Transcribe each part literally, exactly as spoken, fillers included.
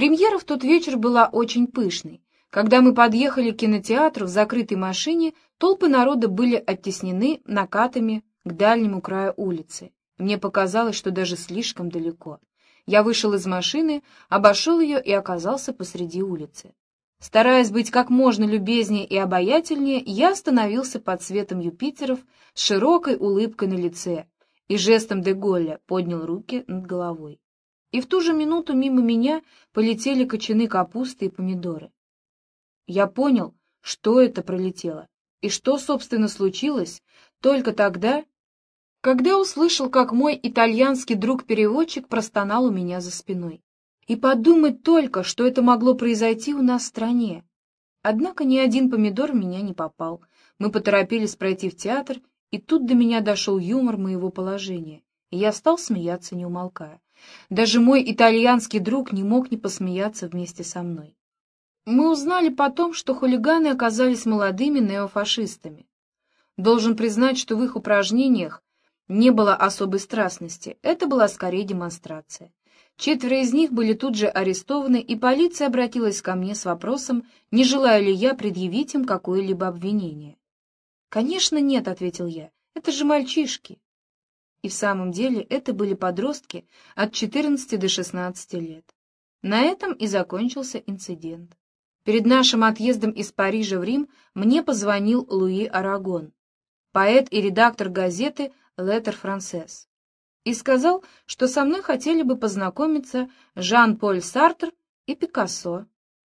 Премьера в тот вечер была очень пышной. Когда мы подъехали к кинотеатру в закрытой машине, толпы народа были оттеснены накатами к дальнему краю улицы. Мне показалось, что даже слишком далеко. Я вышел из машины, обошел ее и оказался посреди улицы. Стараясь быть как можно любезнее и обаятельнее, я остановился под светом Юпитеров с широкой улыбкой на лице и жестом де Голля поднял руки над головой. И в ту же минуту мимо меня полетели кочаны капусты и помидоры. Я понял, что это пролетело, и что, собственно, случилось только тогда, когда услышал, как мой итальянский друг-переводчик простонал у меня за спиной. И подумать только, что это могло произойти у нас в стране. Однако ни один помидор в меня не попал. Мы поторопились пройти в театр, и тут до меня дошел юмор моего положения, и я стал смеяться, не умолкая. Даже мой итальянский друг не мог не посмеяться вместе со мной. Мы узнали потом, что хулиганы оказались молодыми неофашистами. Должен признать, что в их упражнениях не было особой страстности, это была скорее демонстрация. Четверо из них были тут же арестованы, и полиция обратилась ко мне с вопросом, не желаю ли я предъявить им какое-либо обвинение. «Конечно нет», — ответил я, — «это же мальчишки». И в самом деле это были подростки от четырнадцати до шестнадцати лет. На этом и закончился инцидент. Перед нашим отъездом из Парижа в Рим мне позвонил Луи Арагон, поэт и редактор газеты «Летер Франсес», и сказал, что со мной хотели бы познакомиться Жан-Поль Сартр и Пикассо.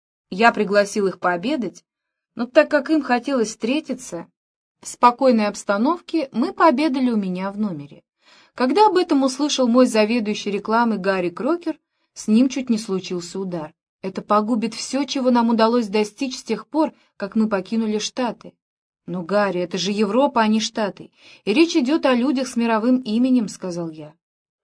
Я пригласил их пообедать, но так как им хотелось встретиться в спокойной обстановке, мы пообедали у меня в номере. Когда об этом услышал мой заведующий рекламой Гарри Крокер, с ним чуть не случился удар. Это погубит все, чего нам удалось достичь с тех пор, как мы покинули Штаты. «Но, Гарри, это же Европа, а не Штаты, и речь идет о людях с мировым именем», — сказал я.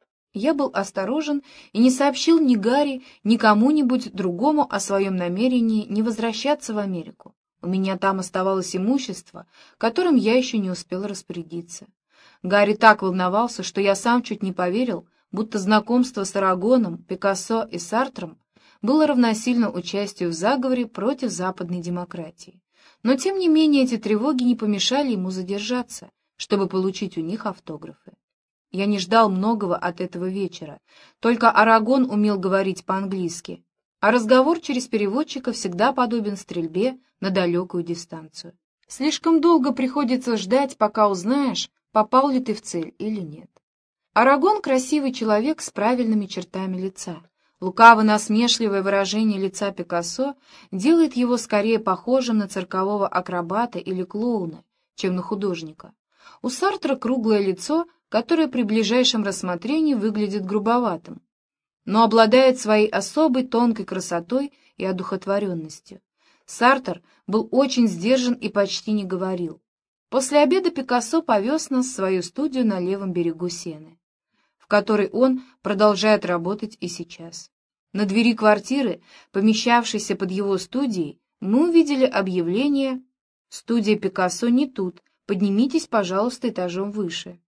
Я был осторожен и не сообщил ни Гарри, ни кому-нибудь другому о своем намерении не возвращаться в Америку. У меня там оставалось имущество, которым я еще не успел распорядиться. Гарри так волновался, что я сам чуть не поверил, будто знакомство с Арагоном, Пикассо и Сартром было равносильно участию в заговоре против западной демократии. Но, тем не менее, эти тревоги не помешали ему задержаться, чтобы получить у них автографы. Я не ждал многого от этого вечера, только Арагон умел говорить по-английски, а разговор через переводчика всегда подобен стрельбе на далекую дистанцию. Слишком долго приходится ждать, пока узнаешь, попал ли ты в цель или нет. Арагон — красивый человек с правильными чертами лица. Лукаво-насмешливое выражение лица Пикассо делает его скорее похожим на циркового акробата или клоуна, чем на художника. У Сартра круглое лицо, которое при ближайшем рассмотрении выглядит грубоватым, но обладает своей особой тонкой красотой и одухотворенностью. Сартр был очень сдержан и почти не говорил. После обеда Пикассо повез нас в свою студию на левом берегу Сены, в которой он продолжает работать и сейчас. На двери квартиры, помещавшейся под его студией, мы увидели объявление «Студия Пикассо не тут, поднимитесь, пожалуйста, этажом выше».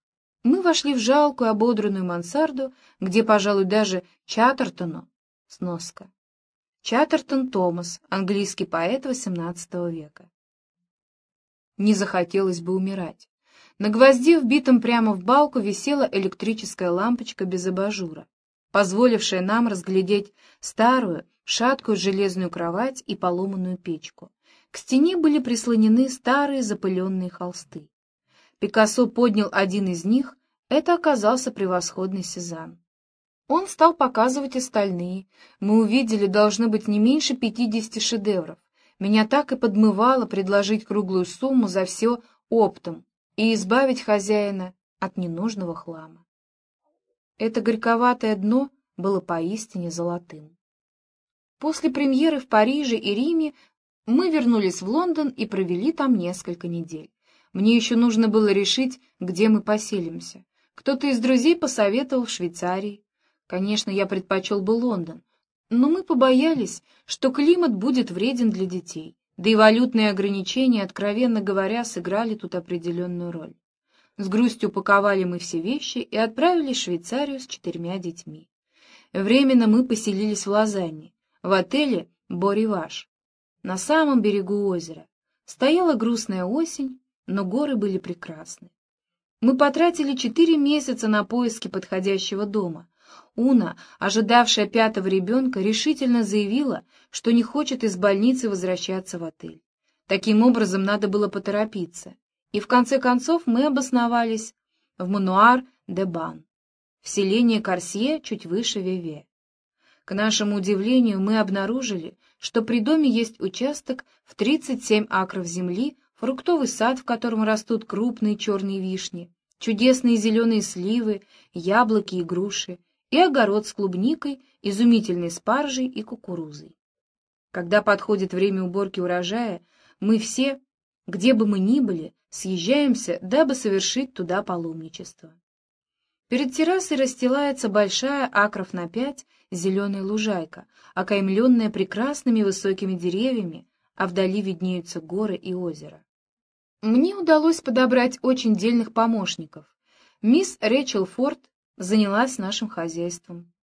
Мы вошли в жалкую ободранную мансарду, где, пожалуй, даже Чаттертону сноска. Чаттертон Томас, английский поэт восемнадцатого века. Не захотелось бы умирать. На гвозде, вбитом прямо в балку, висела электрическая лампочка без абажура, позволившая нам разглядеть старую, шаткую железную кровать и поломанную печку. К стене были прислонены старые запыленные холсты. Пикассо поднял один из них, это оказался превосходный Сезанн. Он стал показывать остальные. Мы увидели, должно быть, не меньше пятидесяти шедевров. Меня так и подмывало предложить круглую сумму за все оптом и избавить хозяина от ненужного хлама. Это горьковатое дно было поистине золотым. После премьеры в Париже и Риме мы вернулись в Лондон и провели там несколько недель. Мне еще нужно было решить, где мы поселимся. Кто-то из друзей посоветовал в Швейцарии. Конечно, я предпочел бы Лондон, но мы побоялись, что климат будет вреден для детей, да и валютные ограничения, откровенно говоря, сыграли тут определенную роль. С грустью упаковали мы все вещи и отправились в Швейцарию с четырьмя детьми. Временно мы поселились в Лозанне, в отеле «Бо-Риваж», на самом берегу озера. Стояла грустная осень, но горы были прекрасны. Мы потратили четыре месяца на поиски подходящего дома. Уна, ожидавшая пятого ребенка, решительно заявила, что не хочет из больницы возвращаться в отель. Таким образом, надо было поторопиться. И в конце концов мы обосновались в Мануар-де-Бан, в селении Корсье, чуть выше Веве. К нашему удивлению, мы обнаружили, что при доме есть участок в тридцать семь акров земли, фруктовый сад, в котором растут крупные черные вишни, чудесные зеленые сливы, яблоки и груши, и огород с клубникой, изумительной спаржей и кукурузой. Когда подходит время уборки урожая, мы все, где бы мы ни были, съезжаемся, дабы совершить туда паломничество. Перед террасой расстилается большая акров на пять зеленая лужайка, окаймленная прекрасными высокими деревьями, а вдали виднеются горы и озеро. Мне удалось подобрать очень дельных помощников. Мисс Рэчел Форд занялась нашим хозяйством,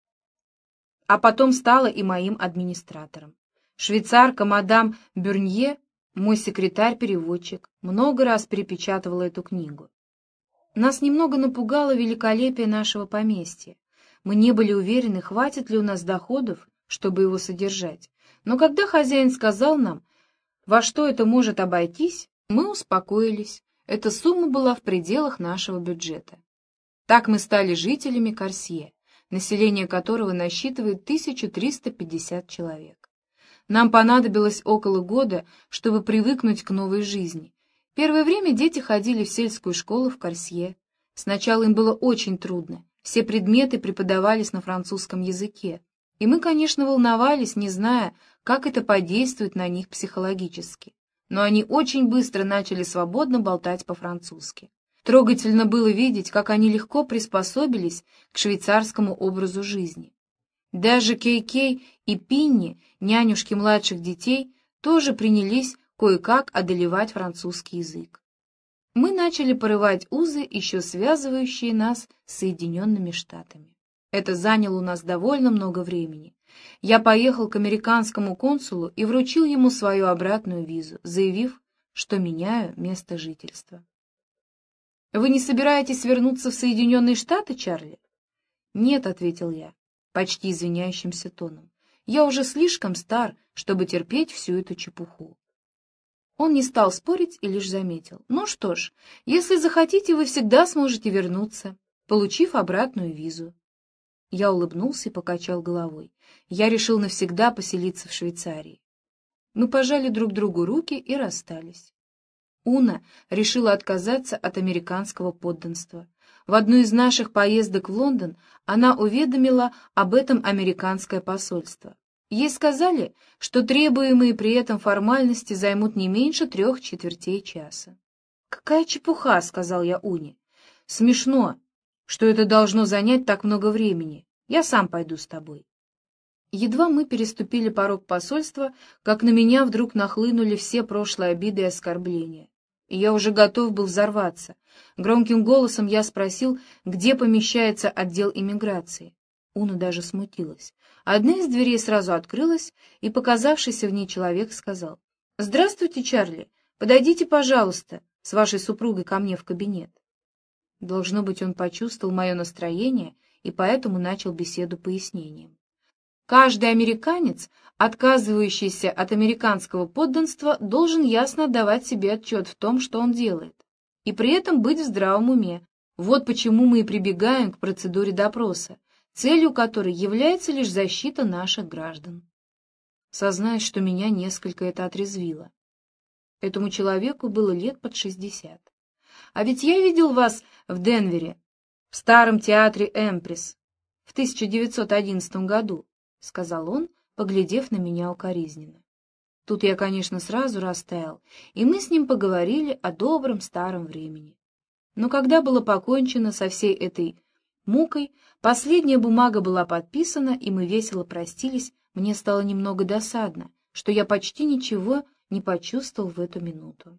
а потом стала и моим администратором. Швейцарка мадам Бюрнье, мой секретарь-переводчик, много раз перепечатывала эту книгу. Нас немного напугало великолепие нашего поместья. Мы не были уверены, хватит ли у нас доходов, чтобы его содержать. Но когда хозяин сказал нам, во что это может обойтись, мы успокоились. Эта сумма была в пределах нашего бюджета. Так мы стали жителями Корсье, население которого насчитывает тысячу триста пятьдесят человек. Нам понадобилось около года, чтобы привыкнуть к новой жизни. Первое время дети ходили в сельскую школу в Корсье. Сначала им было очень трудно, все предметы преподавались на французском языке, и мы, конечно, волновались, не зная, как это подействует на них психологически. Но они очень быстро начали свободно болтать по-французски. Трогательно было видеть, как они легко приспособились к швейцарскому образу жизни. Даже Кей-Кей и Пинни, нянюшки младших детей, тоже принялись кое-как одолевать французский язык. Мы начали порывать узы, еще связывающие нас с Соединенными Штатами. Это заняло у нас довольно много времени. Я поехал к американскому консулу и вручил ему свою обратную визу, заявив, что меняю место жительства. «Вы не собираетесь вернуться в Соединенные Штаты, Чарли?» «Нет», — ответил я, почти извиняющимся тоном. «Я уже слишком стар, чтобы терпеть всю эту чепуху». Он не стал спорить и лишь заметил. «Ну что ж, если захотите, вы всегда сможете вернуться, получив обратную визу». Я улыбнулся и покачал головой. Я решил навсегда поселиться в Швейцарии. Мы пожали друг другу руки и расстались. Уна решила отказаться от американского подданства. В одну из наших поездок в Лондон она уведомила об этом американское посольство. Ей сказали, что требуемые при этом формальности займут не меньше трех четвертей часа. «Какая чепуха!» — сказал я Уне. «Смешно, что это должно занять так много времени. Я сам пойду с тобой». Едва мы переступили порог посольства, как на меня вдруг нахлынули все прошлые обиды и оскорбления. И я уже готов был взорваться. Громким голосом я спросил, где помещается отдел иммиграции. Уна даже смутилась. Одна из дверей сразу открылась, и показавшийся в ней человек сказал: «Здравствуйте, Чарли. Подойдите, пожалуйста, с вашей супругой ко мне в кабинет». Должно быть, он почувствовал мое настроение и поэтому начал беседу пояснением. Каждый американец, отказывающийся от американского подданства, должен ясно отдавать себе отчет в том, что он делает, и при этом быть в здравом уме. Вот почему мы и прибегаем к процедуре допроса, целью которой является лишь защита наших граждан. Сознаюсь, что меня несколько это отрезвило. Этому человеку было лет под шестьдесят. «А ведь я видел вас в Денвере, в старом театре «Эмпресс» в тысяча девятьсот одиннадцатом году», — сказал он, поглядев на меня укоризненно. Тут я, конечно, сразу растаял, и мы с ним поговорили о добром старом времени. Но когда было покончено со всей этой мукой, последняя бумага была подписана, и мы весело простились, мне стало немного досадно, что я почти ничего не почувствовал в эту минуту.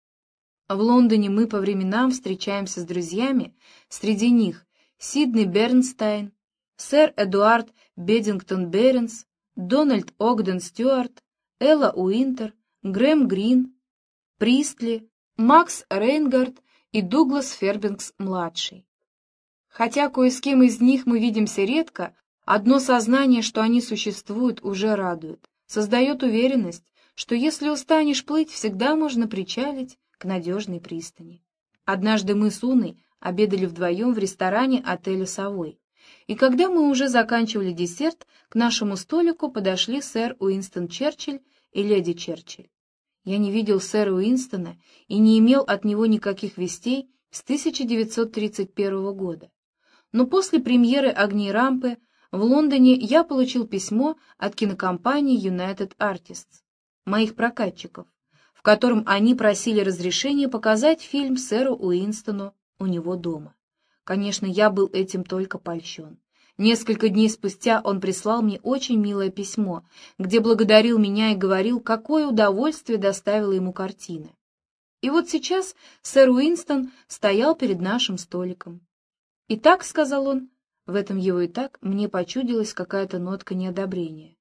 В Лондоне мы по временам встречаемся с друзьями, среди них Сидней Бернстайн, сэр Эдуард Бедингтон Беренс, Дональд Огден Стюарт, Элла Уинтер, Грэм Грин, Пристли, Макс Рейнгард и Дуглас Фербенкс-младший. Хотя кое с кем из них мы видимся редко, одно сознание, что они существуют, уже радует, создает уверенность, что если устанешь плыть, всегда можно причалить к надежной пристани. Однажды мы с Уной обедали вдвоем в ресторане отеля «Совой», и когда мы уже заканчивали десерт, к нашему столику подошли сэр Уинстон Черчилль и леди Черчилль. Я не видел сэра Уинстона и не имел от него никаких вестей с тысяча девятьсот тридцать первого года. Но после премьеры «Огней рампы» в Лондоне я получил письмо от кинокомпании United Artists, моих прокатчиков, в котором они просили разрешения показать фильм сэру Уинстону у него дома. Конечно, я был этим только польщен. Несколько дней спустя он прислал мне очень милое письмо, где благодарил меня и говорил, какое удовольствие доставила ему картина. И вот сейчас сэр Уинстон стоял перед нашим столиком. «Итак», — сказал он, в этом его и так мне почудилась какая-то нотка неодобрения.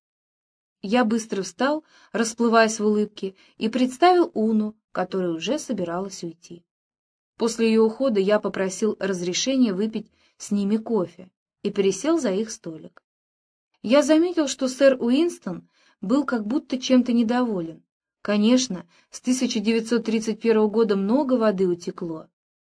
Я быстро встал, расплываясь в улыбке, и представил Уну, которая уже собиралась уйти. После ее ухода я попросил разрешения выпить с ними кофе и пересел за их столик. Я заметил, что сэр Уинстон был как будто чем-то недоволен. Конечно, с тысяча девятьсот тридцать первого года много воды утекло.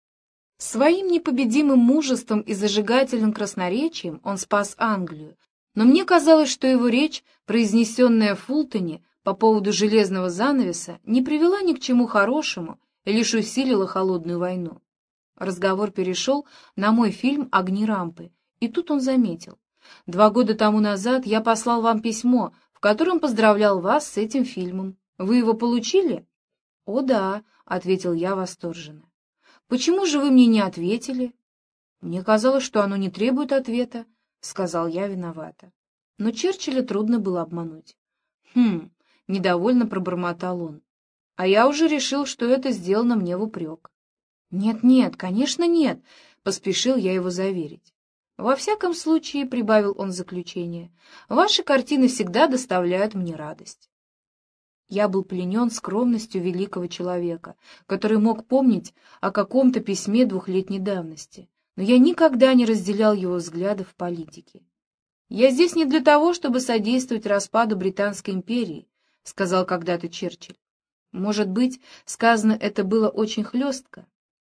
Своим непобедимым мужеством и зажигательным красноречием он спас Англию, но мне казалось, что его речь, произнесенная в Фултоне по поводу железного занавеса, не привела ни к чему хорошему и лишь усилила холодную войну. Разговор перешел на мой фильм «Огни рампы», и тут он заметил: «Два года тому назад я послал вам письмо, в котором поздравлял вас с этим фильмом. Вы его получили?» «О да», — ответил я восторженно. «Почему же вы мне не ответили?» «Мне казалось, что оно не требует ответа», — сказал я виновато. Но Черчилля трудно было обмануть. «Хм», — недовольно пробормотал он. «А я уже решил, что это сделано мне в упрек». «Нет-нет, конечно нет», — поспешил я его заверить. «Во всяком случае», — прибавил он в заключение, — «ваши картины всегда доставляют мне радость». Я был пленен скромностью великого человека, который мог помнить о каком-то письме двухлетней давности, но я никогда не разделял его взглядов в политике. «Я здесь не для того, чтобы содействовать распаду Британской империи», — сказал когда-то Черчилль. Может быть, сказано это было очень хлестко,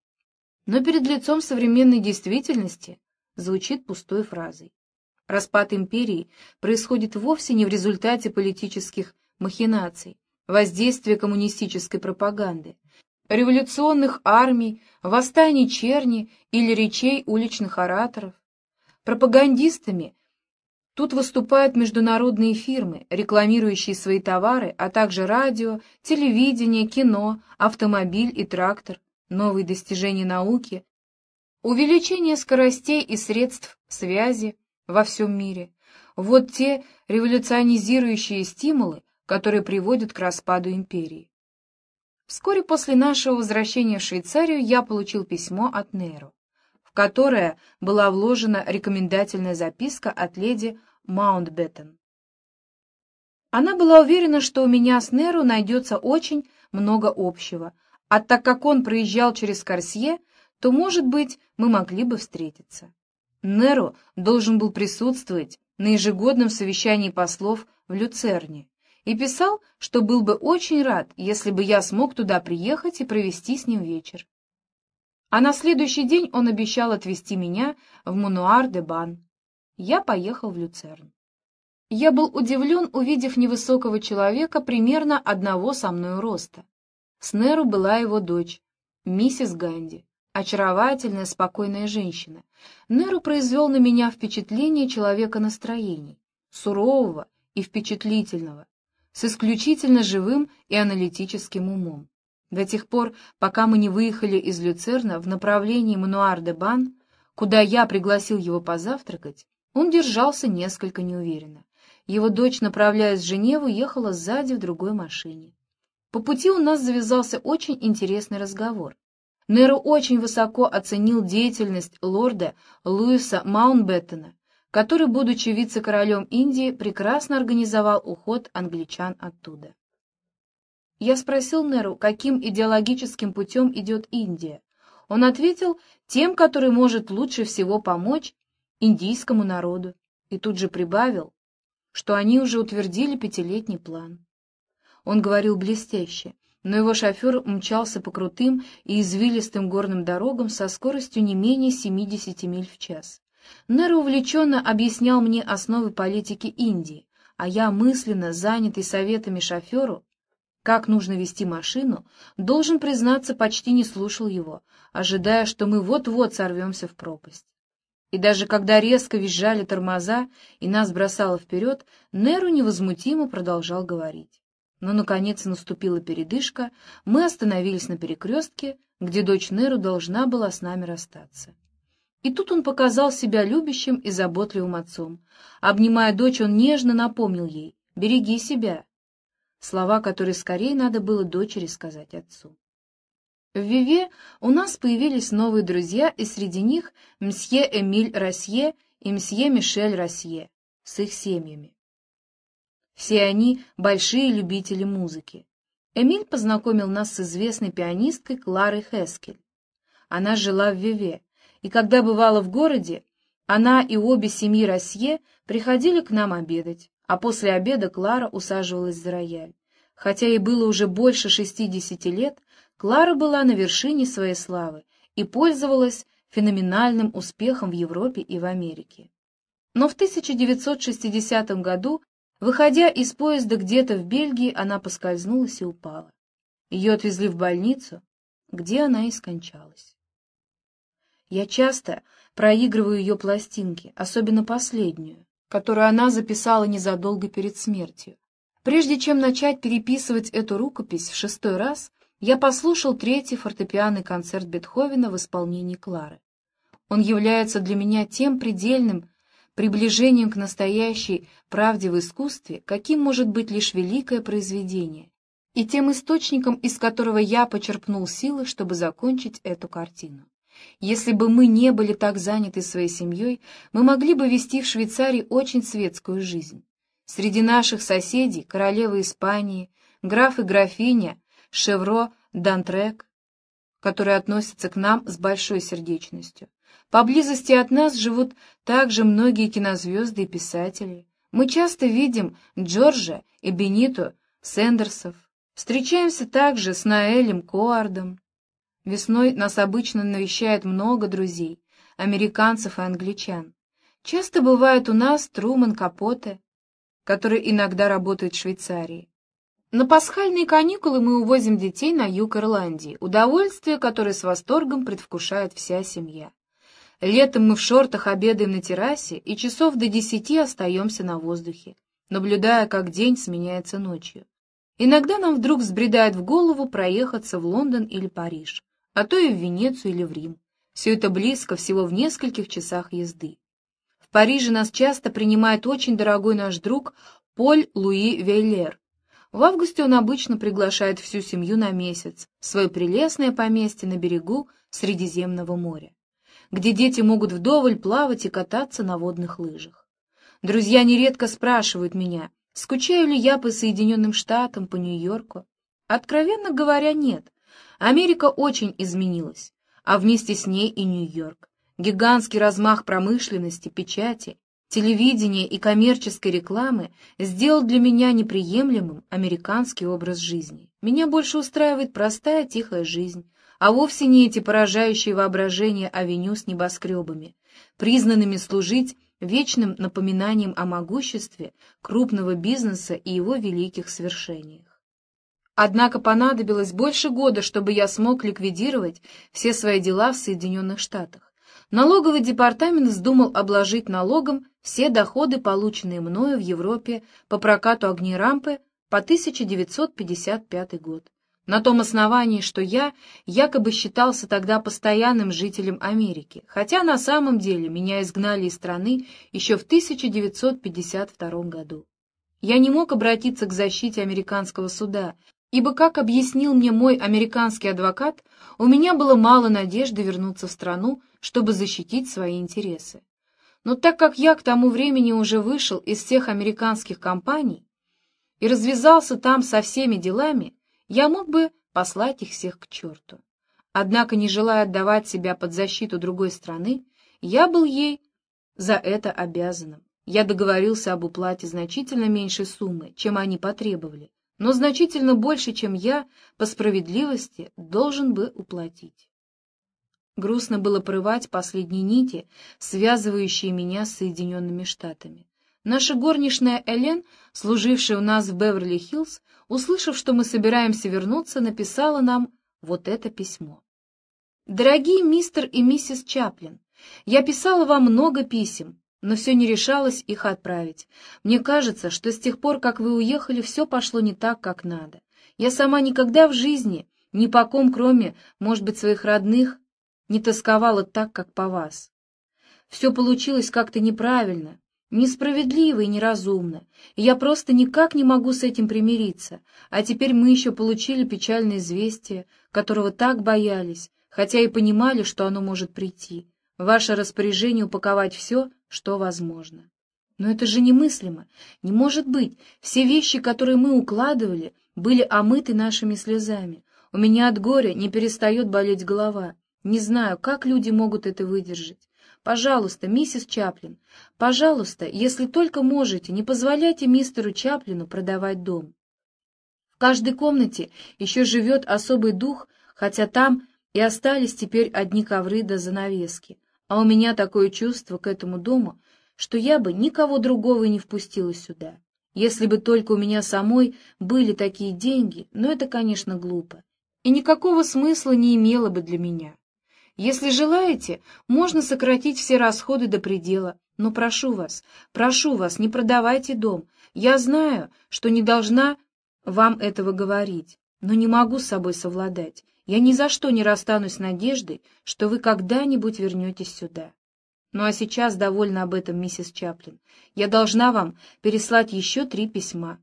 но перед лицом современной действительности звучит пустой фразой. Распад империи происходит вовсе не в результате политических махинаций, воздействия коммунистической пропаганды, революционных армий, восстаний черни или речей уличных ораторов. Пропагандистами тут выступают международные фирмы, рекламирующие свои товары, а также радио, телевидение, кино, автомобиль и трактор, новые достижения науки, увеличение скоростей и средств связи во всем мире. Вот те революционизирующие стимулы, которые приводят к распаду империи. Вскоре после нашего возвращения в Швейцарию я получил письмо от Неру, в которое была вложена рекомендательная записка от леди Маунтбеттен. Она была уверена, что у меня с Неру найдется очень много общего, а так как он проезжал через Корсье, то, может быть, мы могли бы встретиться. Неру должен был присутствовать на ежегодном совещании послов в Люцерне и писал, что был бы очень рад, если бы я смог туда приехать и провести с ним вечер. А на следующий день он обещал отвезти меня в Мануар-де-Бан. Я поехал в Люцерн. Я был удивлен, увидев невысокого человека примерно одного со мною роста. С Неру была его дочь, миссис Ганди, очаровательная, спокойная женщина. Неру произвел на меня впечатление человека настроений, сурового и впечатлительного, с исключительно живым и аналитическим умом. До тех пор, пока мы не выехали из Люцерна в направлении Мануар-де-Бан, куда я пригласил его позавтракать, он держался несколько неуверенно. Его дочь, направляясь в Женеву, ехала сзади в другой машине. По пути у нас завязался очень интересный разговор. Неру очень высоко оценил деятельность лорда Луиса Маунтбеттена, который, будучи вице-королем Индии, прекрасно организовал уход англичан оттуда. Я спросил Неру, каким идеологическим путем идет Индия. Он ответил, тем, который может лучше всего помочь индийскому народу, и тут же прибавил, что они уже утвердили пятилетний план. Он говорил блестяще, но его шофер мчался по крутым и извилистым горным дорогам со скоростью не менее семидесяти миль в час. Неру увлеченно объяснял мне основы политики Индии, а я, мысленно занятый советами шоферу, как нужно вести машину, должен признаться, почти не слушал его, ожидая, что мы вот-вот сорвемся в пропасть. И даже когда резко визжали тормоза и нас бросало вперед, Неру невозмутимо продолжал говорить. Но, наконец, наступила передышка, мы остановились на перекрестке, где дочь Неру должна была с нами расстаться. И тут он показал себя любящим и заботливым отцом. Обнимая дочь, он нежно напомнил ей: «Береги себя». Слова, которые скорее надо было дочери сказать отцу. В Виве у нас появились новые друзья, и среди них мсье Эмиль Росье и мсье Мишель Росье с их семьями. Все они большие любители музыки. Эмиль познакомил нас с известной пианисткой Кларой Хескель. Она жила в Виве, и когда бывала в городе, она и обе семьи Росье приходили к нам обедать, а после обеда Клара усаживалась за рояль. Хотя ей было уже больше шестидесяти лет, Клара была на вершине своей славы и пользовалась феноменальным успехом в Европе и в Америке. Но в тысяча девятьсот шестидесятом году, выходя из поезда где-то в Бельгии, она поскользнулась и упала. Ее отвезли в больницу, где она и скончалась. Я часто проигрываю ее пластинки, особенно последнюю, которую она записала незадолго перед смертью. Прежде чем начать переписывать эту рукопись в шестой раз, я послушал третий фортепианный концерт Бетховена в исполнении Клары. Он является для меня тем предельным приближением к настоящей правде в искусстве, каким может быть лишь великое произведение, и тем источником, из которого я почерпнул силы, чтобы закончить эту картину. Если бы мы не были так заняты своей семьей, мы могли бы вести в Швейцарии очень светскую жизнь. Среди наших соседей королева Испании, граф и графиня Шевро Дантрек, которые относятся к нам с большой сердечностью. Поблизости от нас живут также многие кинозвезды и писатели. Мы часто видим Джорджа и Бенито Сэндерсов. Встречаемся также с Ноэлем Коардом. Весной нас обычно навещает много друзей, американцев и англичан. Часто бывает у нас Труман Капоте, который иногда работает в Швейцарии. На пасхальные каникулы мы увозим детей на юг Ирландии, удовольствие, которое с восторгом предвкушает вся семья. Летом мы в шортах обедаем на террасе и часов до десяти остаемся на воздухе, наблюдая, как день сменяется ночью. Иногда нам вдруг взбредает в голову проехаться в Лондон или Париж, а то и в Венецию или в Рим. Все это близко, всего в нескольких часах езды. В Париже нас часто принимает очень дорогой наш друг Поль Луи Вейлер. В августе он обычно приглашает всю семью на месяц в свое прелестное поместье на берегу Средиземного моря, где дети могут вдоволь плавать и кататься на водных лыжах. Друзья нередко спрашивают меня, скучаю ли я по Соединенным Штатам, по Нью-Йорку. Откровенно говоря, нет. Америка очень изменилась, а вместе с ней и Нью-Йорк. Гигантский размах промышленности, печати, телевидения и коммерческой рекламы сделал для меня неприемлемым американский образ жизни. Меня больше устраивает простая тихая жизнь, а вовсе не эти поражающие воображение авеню с небоскребами, признанными служить вечным напоминанием о могуществе крупного бизнеса и его великих свершениях. Однако понадобилось больше года, чтобы я смог ликвидировать все свои дела в Соединенных Штатах. Налоговый департамент вздумал обложить налогом все доходы, полученные мною в Европе по прокату огнерампы по тысяча девятьсот пятьдесят пятый год, на том основании, что я якобы считался тогда постоянным жителем Америки, хотя на самом деле меня изгнали из страны еще в тысяча девятьсот пятьдесят втором году. Я не мог обратиться к защите американского суда, ибо, как объяснил мне мой американский адвокат, у меня было мало надежды вернуться в страну, чтобы защитить свои интересы. Но так как я к тому времени уже вышел из всех американских компаний и развязался там со всеми делами, я мог бы послать их всех к черту. Однако, не желая отдавать себя под защиту другой страны, я был ей за это обязанным. Я договорился об уплате значительно меньшей суммы, чем они потребовали, но значительно больше, чем я, по справедливости, должен бы уплатить. Грустно было порывать последние нити, связывающие меня с Соединенными Штатами. Наша горничная Элен, служившая у нас в Беверли-Хиллз, услышав, что мы собираемся вернуться, написала нам вот это письмо. «Дорогие мистер и миссис Чаплин, я писала вам много писем, но все не решалось их отправить. Мне кажется, что с тех пор, как вы уехали, все пошло не так, как надо. Я сама никогда в жизни, ни по ком, кроме, может быть, своих родных, не тосковала так, как по вас. Все получилось как-то неправильно, несправедливо и неразумно, и я просто никак не могу с этим примириться. А теперь мы еще получили печальное известие, которого так боялись, хотя и понимали, что оно может прийти. Ваше распоряжение упаковать все, что возможно. Но это же немыслимо, не может быть. Все вещи, которые мы укладывали, были омыты нашими слезами. У меня от горя не перестает болеть голова. Не знаю, как люди могут это выдержать. Пожалуйста, миссис Чаплин, пожалуйста, если только можете, не позволяйте мистеру Чаплину продавать дом. В каждой комнате еще живет особый дух, хотя там и остались теперь одни ковры да занавески. А у меня такое чувство к этому дому, что я бы никого другого и не впустила сюда. Если бы только у меня самой были такие деньги, но это, конечно, глупо, и никакого смысла не имело бы для меня. Если желаете, можно сократить все расходы до предела, но прошу вас, прошу вас, не продавайте дом. Я знаю, что не должна вам этого говорить, но не могу с собой совладать. Я ни за что не расстанусь с надеждой, что вы когда-нибудь вернетесь сюда. Ну а сейчас довольна об этом, миссис Чаплин. Я должна вам переслать еще три письма.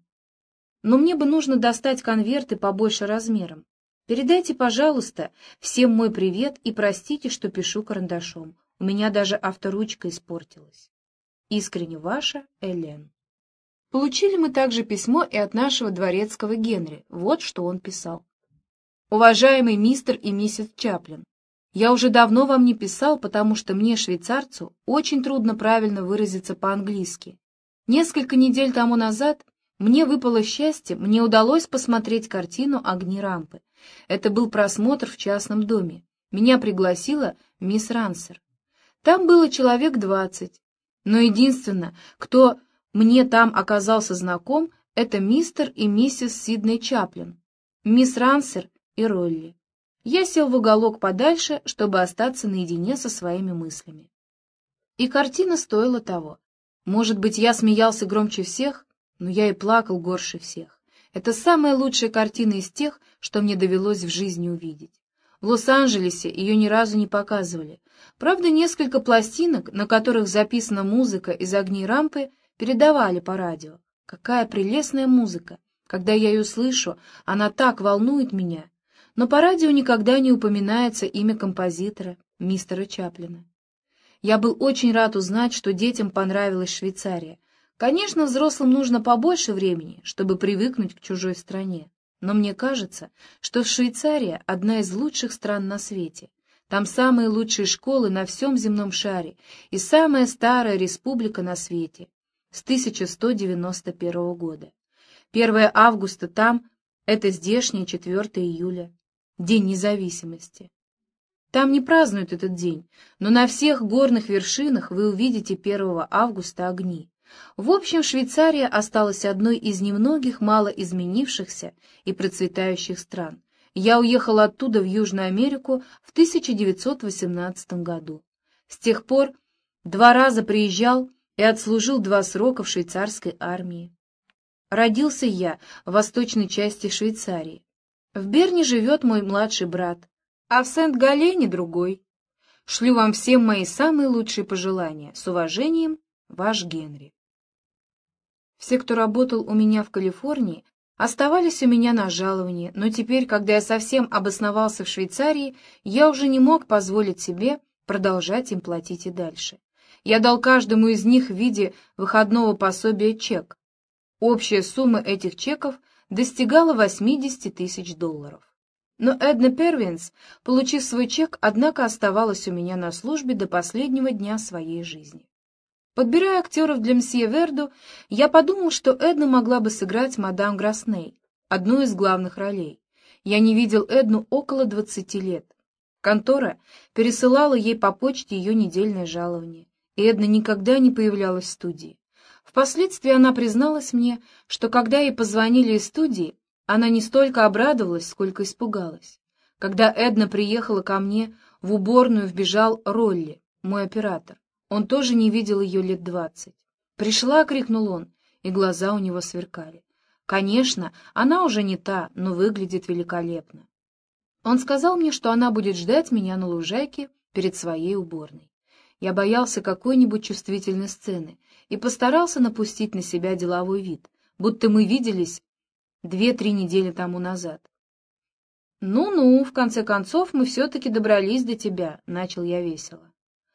Но мне бы нужно достать конверты побольше размером. Передайте, пожалуйста, всем мой привет и простите, что пишу карандашом. У меня даже авторучка испортилась. Искренне ваша, Элен. Получили мы также письмо и от нашего дворецкого Генри. Вот что он писал. Уважаемый мистер и миссис Чаплин, я уже давно вам не писал, потому что мне, швейцарцу, очень трудно правильно выразиться по-английски. Несколько недель тому назад мне выпало счастье, мне удалось посмотреть картину «Огни рампы». Это был просмотр в частном доме. Меня пригласила мисс Рансер. Там было человек двадцать, но единственное, кто мне там оказался знаком, это мистер и миссис Сидней Чаплин, мисс Рансер и Ролли. Я сел в уголок подальше, чтобы остаться наедине со своими мыслями. И картина стоила того. Может быть, я смеялся громче всех, но я и плакал горше всех. Это самая лучшая картина из тех, что мне довелось в жизни увидеть. В Лос-Анджелесе ее ни разу не показывали. Правда, несколько пластинок, на которых записана музыка из «Огней рампы», передавали по радио. Какая прелестная музыка! Когда я ее слышу, она так волнует меня. Но по радио никогда не упоминается имя композитора, мистера Чаплина. Я был очень рад узнать, что детям понравилась Швейцария. Конечно, взрослым нужно побольше времени, чтобы привыкнуть к чужой стране. Но мне кажется, что Швейцария — одна из лучших стран на свете. Там самые лучшие школы на всем земном шаре и самая старая республика на свете с тысяча сто девяносто первого года. первое августа там — это здешнее четвёртое июля. День независимости. Там не празднуют этот день, но на всех горных вершинах вы увидите первого августа огни. В общем, Швейцария осталась одной из немногих мало изменившихся и процветающих стран. Я уехал оттуда в Южную Америку в тысяча девятьсот восемнадцатом году. С тех пор два раза приезжал и отслужил два срока в швейцарской армии. Родился я в восточной части Швейцарии. В Берне живет мой младший брат, а в Сент-Галене другой. Шлю вам всем мои самые лучшие пожелания. С уважением, ваш Генри. Все, кто работал у меня в Калифорнии, оставались у меня на жаловании, но теперь, когда я совсем обосновался в Швейцарии, я уже не мог позволить себе продолжать им платить и дальше. Я дал каждому из них в виде выходного пособия чек. Общая сумма этих чеков достигала восемьдесят тысяч долларов. Но Эдна Первинс, получив свой чек, однако оставалась у меня на службе до последнего дня своей жизни. Подбирая актеров для мсье Верду, я подумал, что Эдна могла бы сыграть мадам Грасней, одну из главных ролей. Я не видел Эдну около двадцати лет. Контора пересылала ей по почте ее недельное жалование, и Эдна никогда не появлялась в студии. Впоследствии она призналась мне, что когда ей позвонили из студии, она не столько обрадовалась, сколько испугалась. Когда Эдна приехала ко мне, в уборную вбежал Ролли, мой оператор. Он тоже не видел ее лет двадцать. «Пришла!» — крикнул он, и глаза у него сверкали. Конечно, она уже не та, но выглядит великолепно. Он сказал мне, что она будет ждать меня на лужайке перед своей уборной. Я боялся какой-нибудь чувствительной сцены и постарался напустить на себя деловой вид, будто мы виделись две-три недели тому назад. «Ну-ну, в конце концов, мы все-таки добрались до тебя», — начал я весело.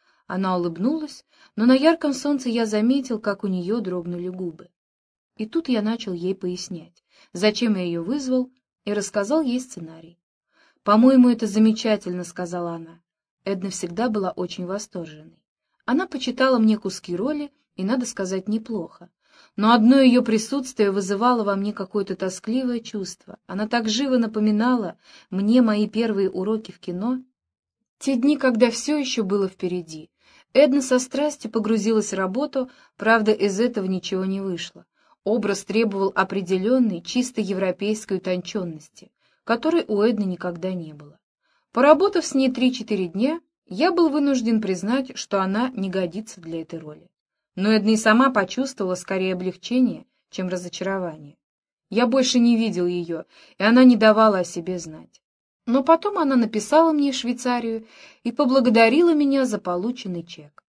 Она улыбнулась, но на ярком солнце я заметил, как у нее дрогнули губы. И тут я начал ей пояснять, зачем я ее вызвал, и рассказал ей сценарий. «По-моему, это замечательно», — сказала она. Эдна всегда была очень восторженной. Она почитала мне куски роли, и, надо сказать, неплохо. Но одно ее присутствие вызывало во мне какое-то тоскливое чувство. Она так живо напоминала мне мои первые уроки в кино, те дни, когда все еще было впереди. Эдна со страстью погрузилась в работу, правда, из этого ничего не вышло. Образ требовал определенной, чисто европейской утонченности, которой у Эдны никогда не было. Поработав с ней три-четыре дня, я был вынужден признать, что она не годится для этой роли. Но Эдна и сама почувствовала скорее облегчение, чем разочарование. Я больше не видел ее, и она не давала о себе знать. Но потом она написала мне в Швейцарию и поблагодарила меня за полученный чек.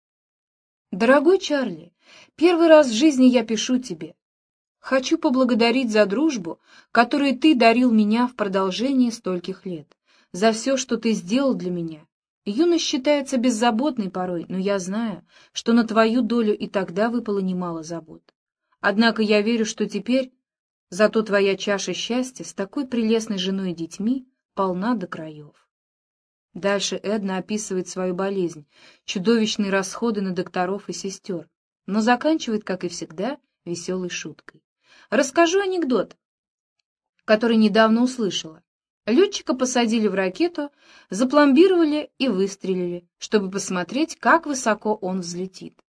«Дорогой Чарли, первый раз в жизни я пишу тебе. Хочу поблагодарить за дружбу, которую ты дарил меня в продолжении стольких лет, за все, что ты сделал для меня. Юность считается беззаботной порой, но я знаю, что на твою долю и тогда выпало немало забот. Однако я верю, что теперь зато твоя чаша счастья с такой прелестной женой и детьми полна до краев». Дальше Эдна описывает свою болезнь, чудовищные расходы на докторов и сестер, но заканчивает, как и всегда, веселой шуткой. Расскажу анекдот, который недавно услышала. Летчика посадили в ракету, запломбировали и выстрелили, чтобы посмотреть, как высоко он взлетит.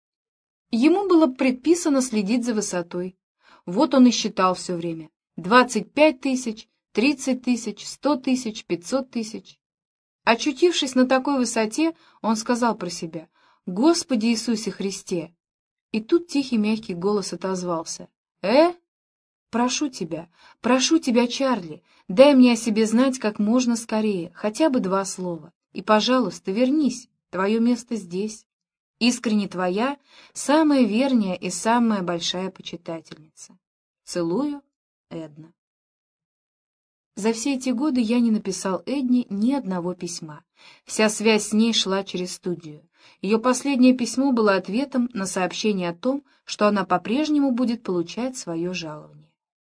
Ему было предписано следить за высотой. Вот он и считал все время. Двадцать пять тысяч, тридцать тысяч, сто тысяч, пятьсот тысяч. Очутившись на такой высоте, он сказал про себя: «Господи Иисусе Христе!» И тут тихий мягкий голос отозвался: «Э? Прошу тебя, прошу тебя, Чарли, дай мне о себе знать как можно скорее, хотя бы два слова. И, пожалуйста, вернись, твое место здесь. Искренне твоя, самая верная и самая большая почитательница. Целую, Эдна». За все эти годы я не написал Эдне ни одного письма. Вся связь с ней шла через студию. Ее последнее письмо было ответом на сообщение о том, что она по-прежнему будет получать свое жалование.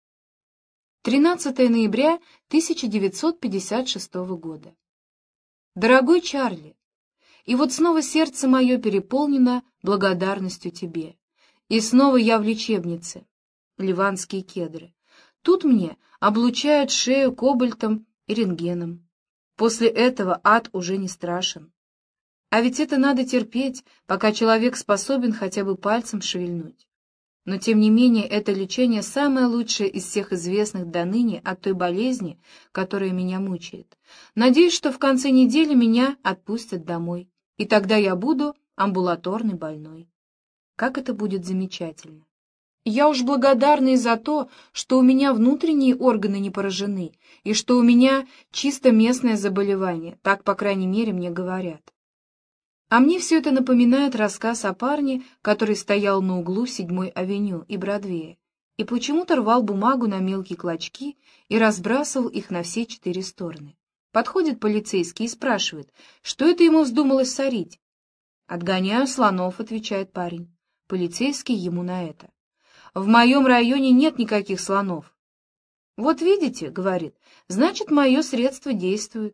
тринадцатое ноября тысяча девятьсот пятьдесят шестого года. Дорогой Чарли, и вот снова сердце мое переполнено благодарностью тебе. И снова я в лечебнице. Ливанские кедры. Тут мне облучают шею кобальтом и рентгеном. После этого ад уже не страшен. А ведь это надо терпеть, пока человек способен хотя бы пальцем шевельнуть. Но, тем не менее, это лечение самое лучшее из всех известных доныне от той болезни, которая меня мучает. Надеюсь, что в конце недели меня отпустят домой, и тогда я буду амбулаторный больной. Как это будет замечательно! Я уж благодарна и за то, что у меня внутренние органы не поражены, и что у меня чисто местное заболевание, так, по крайней мере, мне говорят. А мне все это напоминает рассказ о парне, который стоял на углу седьмой авеню и Бродвея, и почему-то рвал бумагу на мелкие клочки и разбрасывал их на все четыре стороны. Подходит полицейский и спрашивает, что это ему вздумалось сорить. «Отгоняю слонов», — отвечает парень. Полицейский ему на это: «В моем районе нет никаких слонов». «Вот видите», — говорит, — «значит, мое средство действует».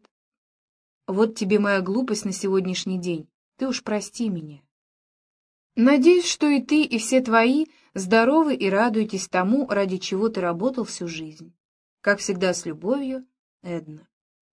Вот тебе моя глупость на сегодняшний день. Ты уж прости меня. Надеюсь, что и ты, и все твои здоровы и радуетесь тому, ради чего ты работал всю жизнь. Как всегда, с любовью, Эдна.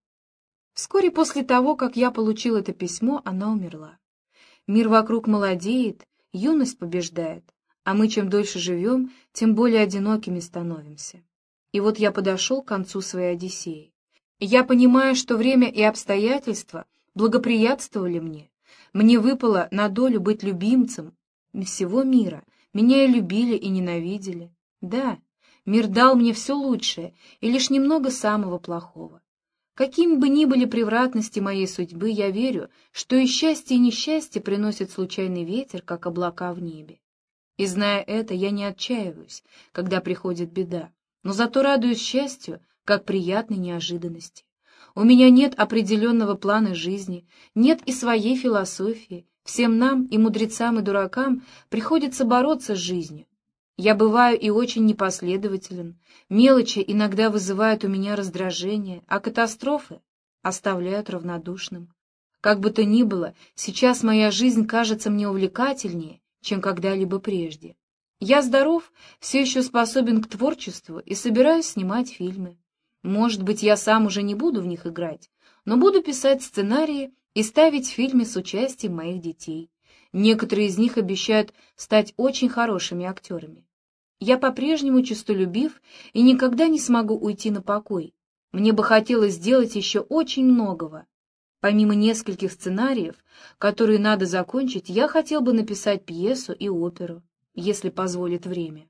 Вскоре после того, как я получил это письмо, она умерла. Мир вокруг молодеет, юность побеждает, а мы чем дольше живем, тем более одинокими становимся. И вот я подошел к концу своей Одиссеи. Я понимаю, что время и обстоятельства благоприятствовали мне. Мне выпало на долю быть любимцем всего мира. Меня и любили, и ненавидели. Да, мир дал мне все лучшее и лишь немного самого плохого. Какими бы ни были превратности моей судьбы, я верю, что и счастье, и несчастье приносит случайный ветер, как облака в небе. И зная это, я не отчаиваюсь, когда приходит беда, но зато радуюсь счастью, как приятной неожиданности. У меня нет определенного плана жизни, нет и своей философии. Всем нам, и мудрецам, и дуракам, приходится бороться с жизнью. Я бываю и очень непоследователен, мелочи иногда вызывают у меня раздражение, а катастрофы оставляют равнодушным. Как бы то ни было, сейчас моя жизнь кажется мне увлекательнее, чем когда-либо прежде. Я здоров, все еще способен к творчеству и собираюсь снимать фильмы. Может быть, я сам уже не буду в них играть, но буду писать сценарии и ставить фильмы с участием моих детей. Некоторые из них обещают стать очень хорошими актерами. Я по-прежнему честолюбив и никогда не смогу уйти на покой. Мне бы хотелось сделать еще очень многого. Помимо нескольких сценариев, которые надо закончить, я хотел бы написать пьесу и оперу, если позволит время.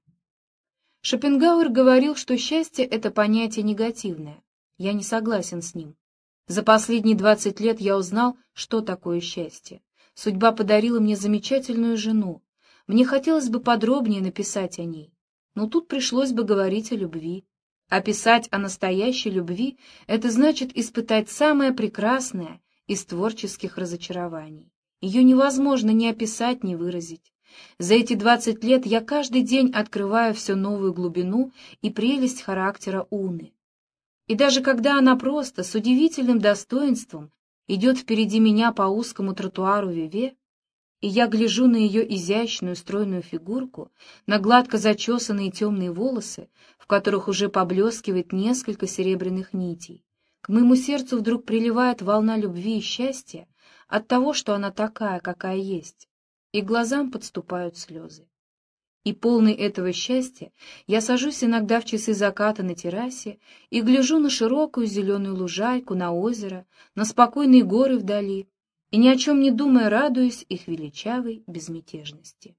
Шопенгауэр говорил, что счастье — это понятие негативное. Я не согласен с ним. За последние двадцать лет я узнал, что такое счастье. Судьба подарила мне замечательную жену. Мне хотелось бы подробнее написать о ней. Но тут пришлось бы говорить о любви. А писать о настоящей любви — это значит испытать самое прекрасное из творческих разочарований. Ее невозможно ни описать, ни выразить. За эти двадцать лет я каждый день открываю все новую глубину и прелесть характера Уны. И даже когда она просто, с удивительным достоинством, идет впереди меня по узкому тротуару Виве, и я гляжу на ее изящную стройную фигурку, на гладко зачесанные темные волосы, в которых уже поблескивает несколько серебряных нитей, к моему сердцу вдруг приливает волна любви и счастья от того, что она такая, какая есть, и к глазам подступают слезы. И полный этого счастья я сажусь иногда в часы заката на террасе и гляжу на широкую зеленую лужайку, на озеро, на спокойные горы вдали, и ни о чем не думая радуюсь их величавой безмятежности.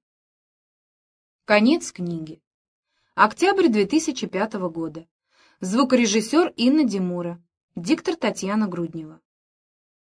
Конец книги. Октябрь две тысячи пятого года. Звукорежиссер Инна Демура. Диктор Татьяна Груднева.